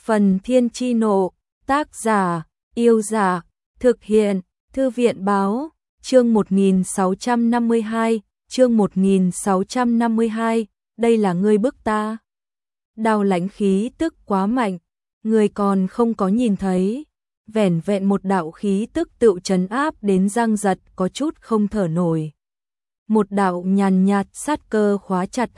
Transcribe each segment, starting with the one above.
Phần Thiên Chi Nộ, tác giả, Yêu Giả, thực hiện, Thư viện Báo, chương 1652, chương 1652, đây là ngươi bức ta. Đao Lãnh khí tức quá mạnh, người còn không có nhìn thấy, vẻn vẹn một đạo khí tức tựu trấn áp đến Giang Giật có chút không thở nổi. Một đạo nhàn nhạt sát cơ khóa chặt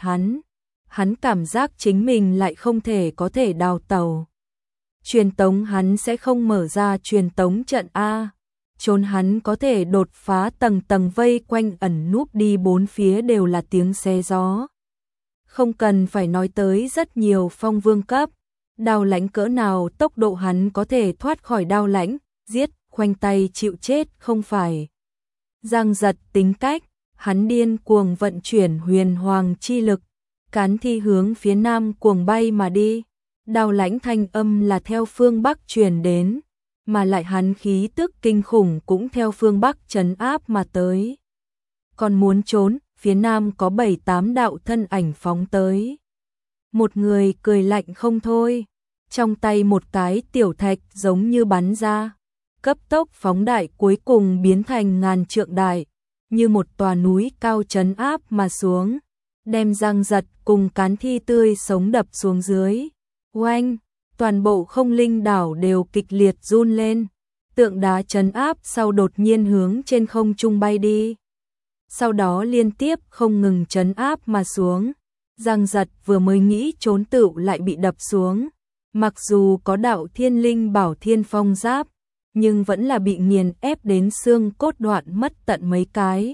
hắn cảm giác chính mình lại không thể có thể đào tẩu. Truyền tống hắn sẽ không mở ra truyền tống trận A, trốn hắn có thể đột phá tầng tầng vây quanh ẩn núp đi bốn phía đều là tiếng xé gió. Không cần phải nói tới rất nhiều phong vương cấp, Đao Lãnh cỡ nào tốc độ hắn có thể thoát khỏi Đao Lãnh, giết, khoanh tay chịu chết không phải. Giang Giật tính cách, hắn điên cuồng vận chuyển huyền hoàng chi lực, cán thi hướng phía nam cuồng bay mà đi. Đao Lãnh thanh âm là theo phương Bắc truyền đến, mà lại hắn khí tức kinh khủng cũng theo phương Bắc trấn áp mà tới. Còn muốn trốn, phía nam có 7-8 đạo thân ảnh phóng tới. Một người cười lạnh không thôi, trong tay một cái tiểu thạch giống như bắn ra, cấp tốc phóng đại cuối cùng biến thành ngàn trượng đại, như một tòa núi cao trấn áp mà xuống, đem Giang Giật cùng cán thi tươi sống đập xuống dưới. Oanh, toàn bộ không linh đảo đều kịch liệt run lên, tượng đá trấn áp sau đột nhiên hướng trên không trung bay đi. Sau đó liên tiếp không ngừng trấn áp mà xuống, Giang Giật vừa mới nghĩ trốn tựu lại bị đập xuống. Mặc dù có đạo thiên linh bảo thiên phong giáp, nhưng vẫn là bị nghiền ép đến xương cốt đoạn mất tận mấy cái.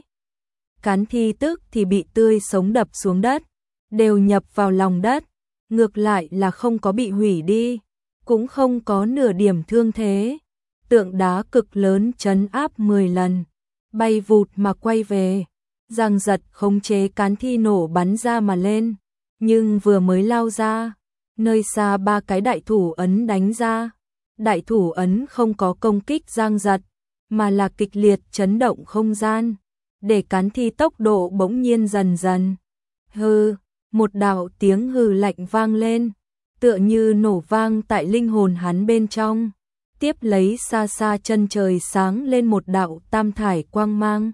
Cán thi tức thì bị tươi sống đập xuống đất, đều nhập vào lòng đất, ngược lại là không có bị hủy đi, cũng không có nửa điểm thương thế. Tượng đá cực lớn trấn áp 10 lần, bay vụt mà quay về. Giang Giật khống chế cán thi nổ bắn ra mà lên, nhưng vừa mới lao ra, nơi xa 3 cái đại thủ ấn đánh ra. Đại thủ ấn không có công kích Giang Giật, mà là kịch liệt chấn động không gian, để cán thi tốc độ bỗng nhiên dần dần. Hừ, một đạo tiếng hừ lạnh vang lên, tựa như nổ vang tại linh hồn hắn bên trong. Tiếp lấy xa xa chân trời sáng lên một đạo tam thải quang mang.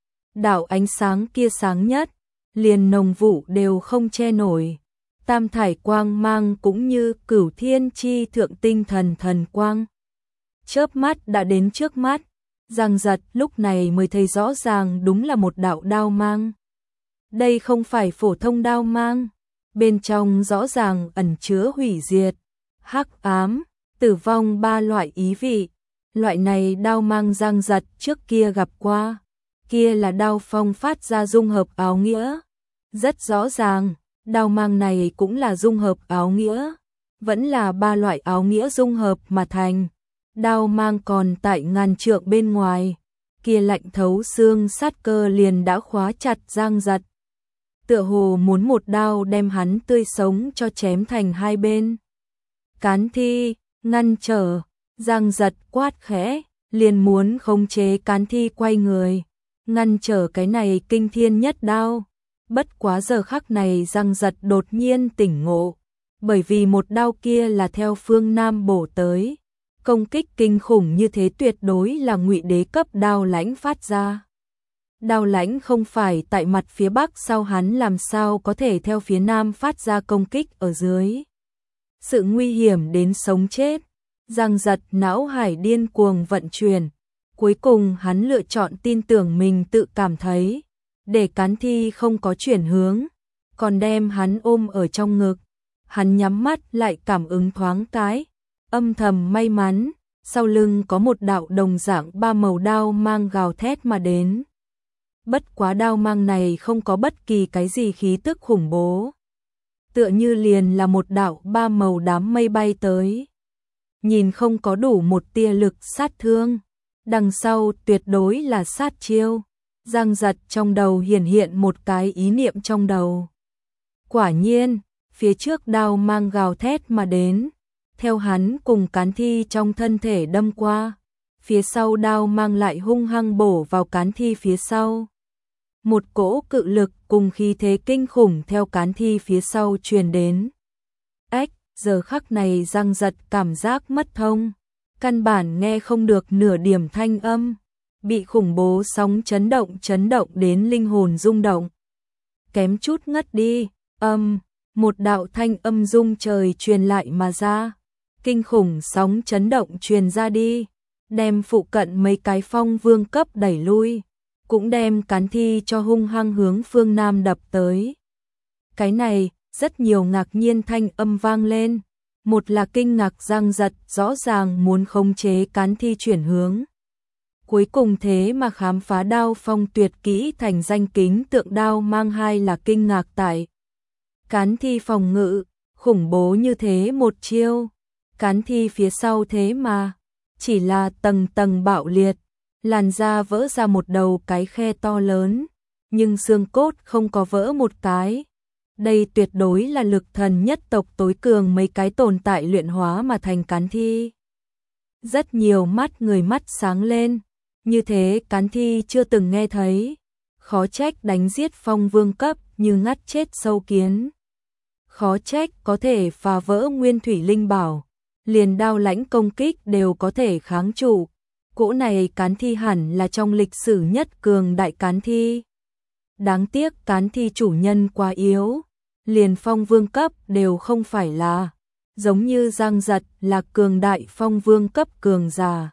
Đạo ánh sáng kia sáng nhất, liền nồng vụ đều không che nổi. Tam thải quang mang cũng như cửu thiên chi thượng tinh thần thần quang. Chớp mắt đã đến trước mắt, Giang Giật lúc này mới thấy rõ ràng đúng là một đạo đao mang. Đây không phải phổ thông đao mang, bên trong rõ ràng ẩn chứa hủy diệt, hắc ám, tử vong 3 loại ý vị. Loại này đao mang Giang Giật trước kia gặp qua, kia là đao phong phát ra dung hợp áo nghĩa. Rất rõ ràng, đao mang này cũng là dung hợp áo nghĩa, vẫn là 3 loại áo nghĩa dung hợp mà thành. Đao mang còn tại ngàn trượng bên ngoài, kia lạnh thấu xương sát cơ liền đã khóa chặt Giang Giật. Tựa hồ muốn một đao đem hắn tươi sống cho chém thành hai bên. Cán thi, ngăn trở, Giang Giật quát khẽ, liền muốn khống chế cán thi quay người, ngăn trở cái này kinh thiên nhất đao. Bất quá giờ khắc này Giang Giật đột nhiên tỉnh ngộ, bởi vì một đao kia là theo phương Nam bổ tới. Công kích kinh khủng như thế tuyệt đối là Ngụy Đế cấp Đao Lãnh phát ra. Đao Lãnh không phải tại mặt phía Bắc, sau hắn làm sao có thể theo phía Nam phát ra công kích ở dưới. Sự nguy hiểm đến sống chết, Giang Giật não hải điên cuồng vận chuyển. Cuối cùng hắn lựa chọn tin tưởng mình tự cảm thấy, để cán thi không có chuyển hướng, còn đem hắn ôm ở trong ngực. Hắn nhắm mắt lại cảm ứng thoáng cái, âm thầm may mắn, sau lưng có một đạo đồng dạng 3 màu đao mang gào thét mà đến. Bất quá đao mang này không có bất kỳ cái gì khí tức khủng bố, tựa như liền là một đạo 3 màu đám mây bay tới. Nhìn không có đủ một tia lực sát thương, đằng sau tuyệt đối là sát chiêu. Giang Giật trong đầu hiển hiện một cái ý niệm trong đầu. Quả nhiên, phía trước đao mang gào thét mà đến, theo hắn cùng cán thi trong thân thể đâm qua, phía sau đao mang lại hung hăng bổ vào cán thi phía sau. Một cỗ cự lực cùng khí thế kinh khủng theo cán thi phía sau truyền đến. Ếch, giờ khắc này Giang Giật cảm giác mất thông, căn bản nghe không được nửa điểm thanh âm, bị khủng bố sóng chấn động đến linh hồn rung động. Kém chút ngất đi, một đạo thanh âm rung trời truyền lại mà ra, kinh khủng sóng chấn động truyền ra đi, đem phụ cận mấy cái phong vương cấp đẩy lui, cũng đem Cán Thi cho hung hăng hướng phương Nam đập tới. Cái này, rất nhiều ngạc nhiên thanh âm vang lên, một là kinh ngạc Giang Giật rõ ràng muốn khống chế Cán Thi chuyển hướng. Cuối cùng thế mà khám phá đao phong tuyệt kỹ thành danh kính tượng đao mang, hai là kinh ngạc tại Cán Thi phòng ngự, khủng bố như thế một chiêu, Cán Thi phía sau thế mà chỉ là tầng tầng bạo liệt, làn da vỡ ra một đầu cái khe to lớn, nhưng xương cốt không có vỡ một cái. Đây tuyệt đối là lực thần nhất tộc tối cường mấy cái tồn tại luyện hóa mà thành Cán Thi. Rất nhiều người mắt sáng lên, như thế Cán Thi chưa từng nghe thấy, khó trách đánh giết phong vương cấp như ngắt chết sâu kiến. Khó trách có thể phá vỡ nguyên thủy linh bảo, liền đao lãnh công kích đều có thể kháng trụ. Cỗ này Cán Thi hẳn là trong lịch sử nhất cường đại Cán Thi. Đáng tiếc Cán Thi chủ nhân quá yếu, liền phong vương cấp đều không phải là, giống như Giang Giật là cường đại phong vương cấp cường giả.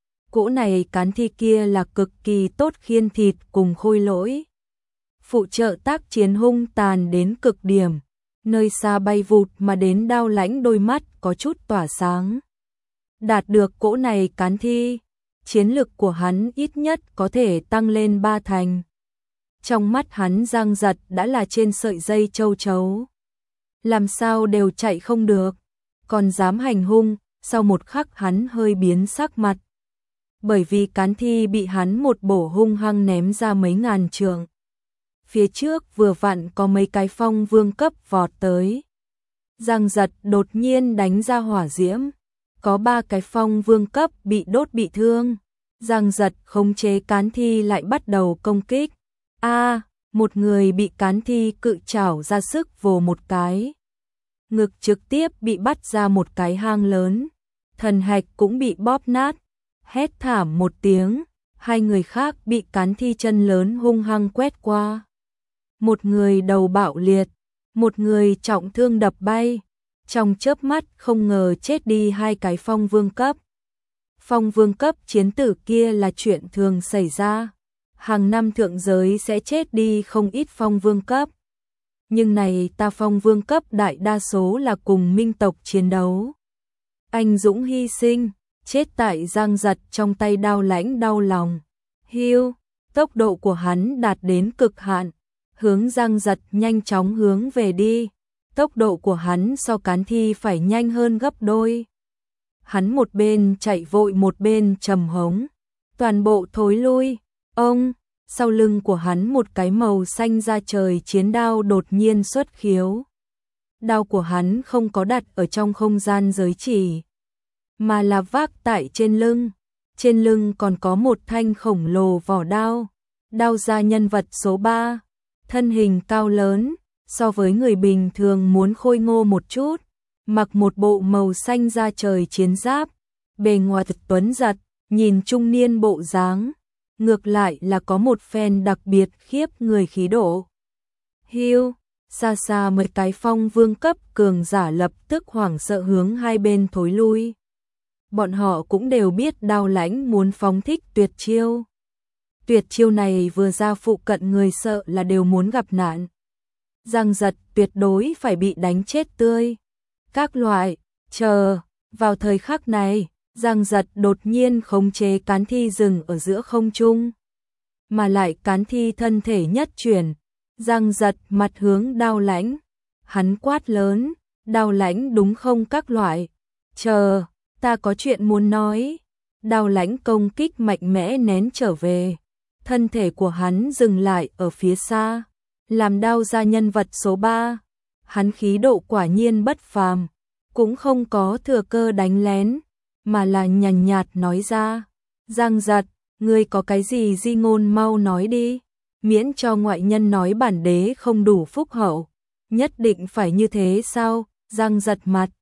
Cỗ này Cán Thi kia là cực kỳ tốt khiên thịt cùng khôi lỗi. Phụ trợ tác chiến hung tàn đến cực điểm, nơi xa bay vụt mà đến đao lãnh đôi mắt có chút tỏa sáng. Đạt được cỗ này Cán Thi, chiến lực của hắn ít nhất có thể tăng lên 3 thành. Trong mắt hắn Giang Giật đã là trên sợi dây châu chấu. Làm sao đều chạy không được, còn dám hành hung, sau một khắc hắn hơi biến sắc mặt. Bởi vì Cán Thi bị hắn một bổ hung hăng ném ra mấy ngàn trượng. Phía trước vừa vặn có mấy cái phong vương cấp vọt tới. Giang Giật đột nhiên đánh ra hỏa diễm, có 3 cái phong vương cấp bị đốt bị thương. Giang Giật khống chế Cán Thi lại bắt đầu công kích. Một người bị Cán Thi cự chảo ra sức vồ một cái. Ngực trực tiếp bị bắt ra một cái hang lớn. Thần hạch cũng bị bóp nát. Hét thảm một tiếng, 2 người khác bị Cán Thi chân lớn hung hăng quét qua. Một người đầu bạo liệt, một người trọng thương đập bay. Trong chớp mắt không ngờ chết đi 2 cái phong vương cấp. Phong vương cấp chiến tử kia là chuyện thường xảy ra. Hàng năm thượng giới sẽ chết đi không ít phong vương cấp. Nhưng này ta phong vương cấp đại đa số là cùng minh tộc chiến đấu. Anh dũng hy sinh, chết tại Giang Giật trong tay đao lãnh đau lòng. Tốc độ của hắn đạt đến cực hạn, hướng Giang Giật nhanh chóng hướng về đi. Tốc độ của hắn so Cán Thi phải nhanh hơn gấp đôi. Hắn một bên chạy vội một bên trầm hống. Toàn bộ thối lui. Sau lưng của hắn một cái màu xanh da trời chiến đao đột nhiên xuất khiếu. Đao của hắn không có đặt ở trong không gian giới chỉ, mà là vác tại trên lưng. Trên lưng còn có một thanh khổng lồ vỏ đao. Đao gia nhân vật số 3. Thân hình cao lớn, so với người bình thường muốn khôi ngô một chút. Mặc một bộ màu xanh da trời chiến giáp. Bề ngoài thật tuấn giật, nhìn trung niên bộ dáng. Ngược lại là có một phen đặc biệt khiếp người khí độ. Xa xa mấy cái phong vương cấp cường giả lập tức hoảng sợ hướng hai bên thối lui. Bọn họ cũng đều biết đao lãnh muốn phóng thích tuyệt chiêu. Tuyệt chiêu này vừa ra phụ cận người sợ là đều muốn gặp nạn. Giang Giật tuyệt đối phải bị đánh chết tươi. Các loại, vào thời khắc này, Giang Giật đột nhiên khống chế Cán Thi dừng ở giữa không trung. Mà lại Cán Thi thân thể nhất chuyển, Giang Giật mặt hướng đao lãnh. Hắn quát lớn, đao lãnh đúng không các loại. Ta có chuyện muốn nói. Đao lãnh công kích mạnh mẽ nén trở về. Thân thể của hắn dừng lại ở phía xa. Làm đao gia nhân vật số 3. Hắn khí độ quả nhiên bất phàm. Cũng không có thừa cơ đánh lén, mà là nhàn nhạt nói ra. Giang Giật, ngươi có cái gì di ngôn mau nói đi. Miễn cho ngoại nhân nói bản đế không đủ phúc hậu. Nhất định phải như thế sao? Giang Giật mặt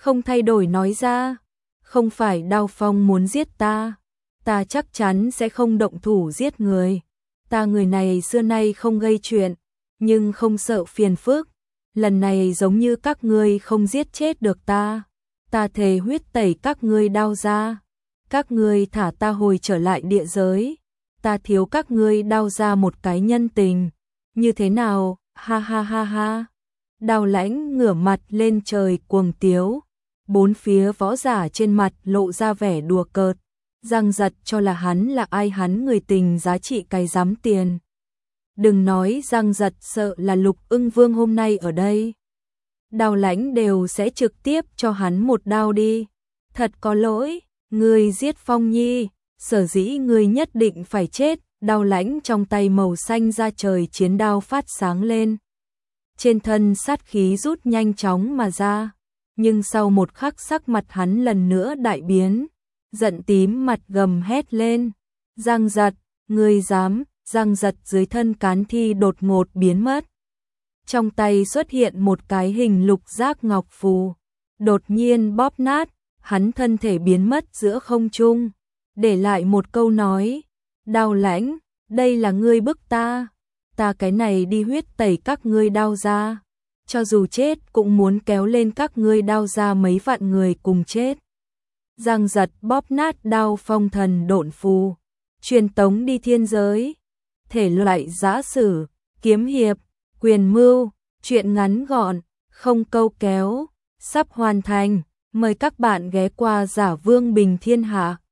không thay đổi nói ra, không phải Đao Phong muốn giết ta chắc chắn sẽ không động thủ giết người. Ta người này xưa nay không gây chuyện, nhưng không sợ phiền phức. Lần này giống như các ngươi không giết chết được ta thề huyết tẩy các ngươi Đao gia. Các ngươi thả ta hồi trở lại địa giới, ta thiếu các ngươi Đao gia một cái nhân tình. Như thế nào? Ha ha ha ha. Đao Lãnh ngửa mặt lên trời cuồng tiếu. Bốn phía võ giả trên mặt lộ ra vẻ đùa cợt. Giang Giật cho là hắn là ai, hắn người tình giá trị cái giám tiền. Đừng nói Giang Giật sợ là Lục Ưng Vương hôm nay ở đây, Đao Lãnh đều sẽ trực tiếp cho hắn một đao đi. Thật có lỗi, ngươi giết Phong Nhi, sở dĩ ngươi nhất định phải chết. Đao Lãnh trong tay màu xanh da trời chiến đao phát sáng lên. Trên thân sát khí rút nhanh chóng mà ra, nhưng sau một khắc sắc mặt hắn lần nữa đại biến, giận tím mặt gầm hét lên. Giang Giật, ngươi dám? Giang Giật dưới thân cán thi đột ngột biến mất. Trong tay xuất hiện một cái hình lục giác ngọc phù, đột nhiên bóp nát, hắn thân thể biến mất giữa không trung, để lại một câu nói: Đao Lãnh, đây là ngươi bức ta cái này đi huyết tẩy các ngươi Đao gia, cho dù chết cũng muốn kéo lên các ngươi Đao gia mấy vạn người cùng chết. Giang Giật bóp nát đao phong thần độn phù, truyền tống đi thiên giới. Thể loại giã sử, kiếm hiệp, quyền mưu, truyện ngắn gọn, không câu kéo, sắp hoàn thành. Mời các bạn ghé qua Giả Vương Bình Thiên Hạ.